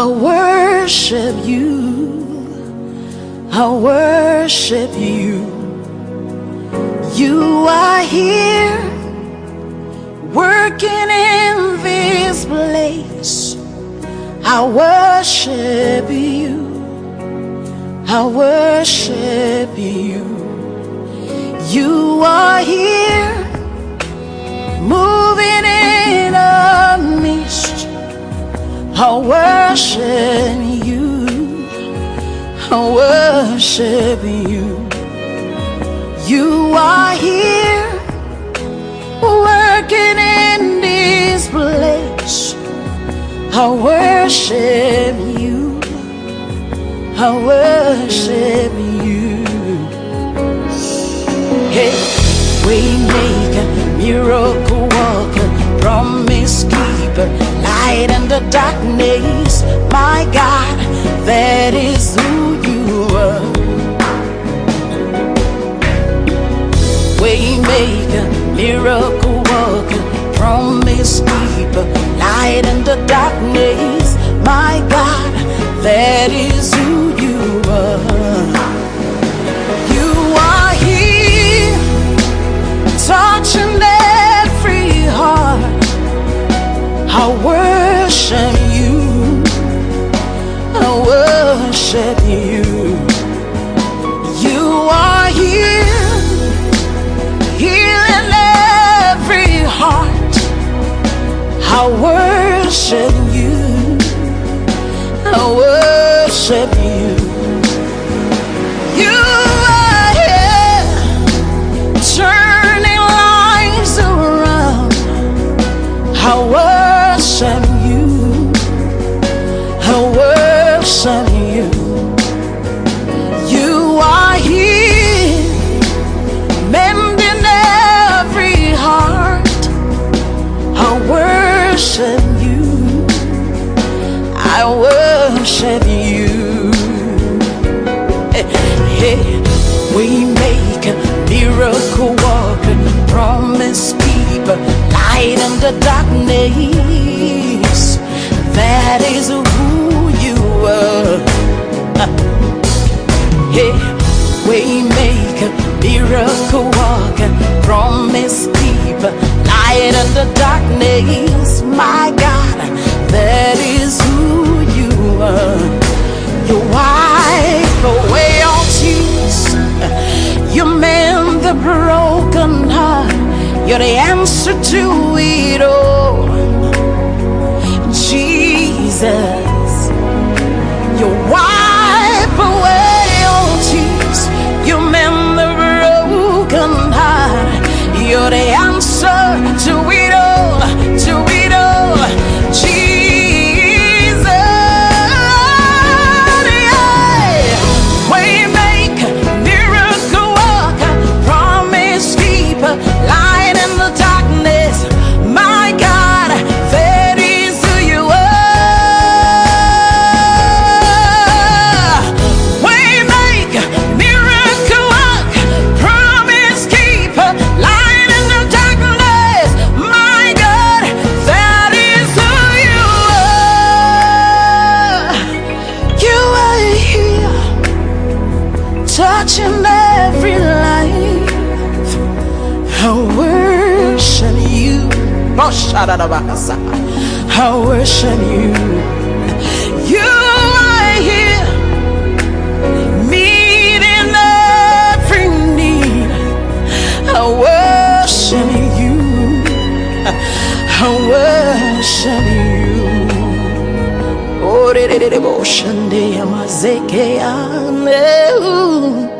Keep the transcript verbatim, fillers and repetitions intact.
worship you. I worship you. You are here working in this place. I worship you. I worship you. You are here moving in our midst. I worship you. I worship you. You are here working in this place. I worship you. I worship you. Hey, waymaker, miracle worker, promise keeper, light in the darkness. My God, that is who you are. Waymaker, miracle worker, promise keeper, light in the darkness. My God, that is who you are. You are here, touching every heart. I worship you. I worship you. You are here, healing every heart. I worship you. I worship you. You are here, turning lives around. I worship you. I worship you. You are here, mending every heart. I worship you. I worship you. Hey, we make a miracle walker, promise keeper, light in the darkness. That is who you are. Hey, we make a miracle walker, promise keeper, light in the darkness. My God, that is who you are. You wipe away all tears. You mend the broken heart. You're the answer to it all, Jesus. You wipe away all tears. You mend the broken heart. You're the answer to it all, to it all, Jesus. Yeah. Waymaker, miracle worker, promise keeper, light in the darkness. My God, that is who you are. Waymaker, miracle worker, promise keeper, light in the darkness. My God, that is who you are. You are here, touching every life. I worship you. I worship you. You are here, meeting every need. I worship you. I worship you. Oh,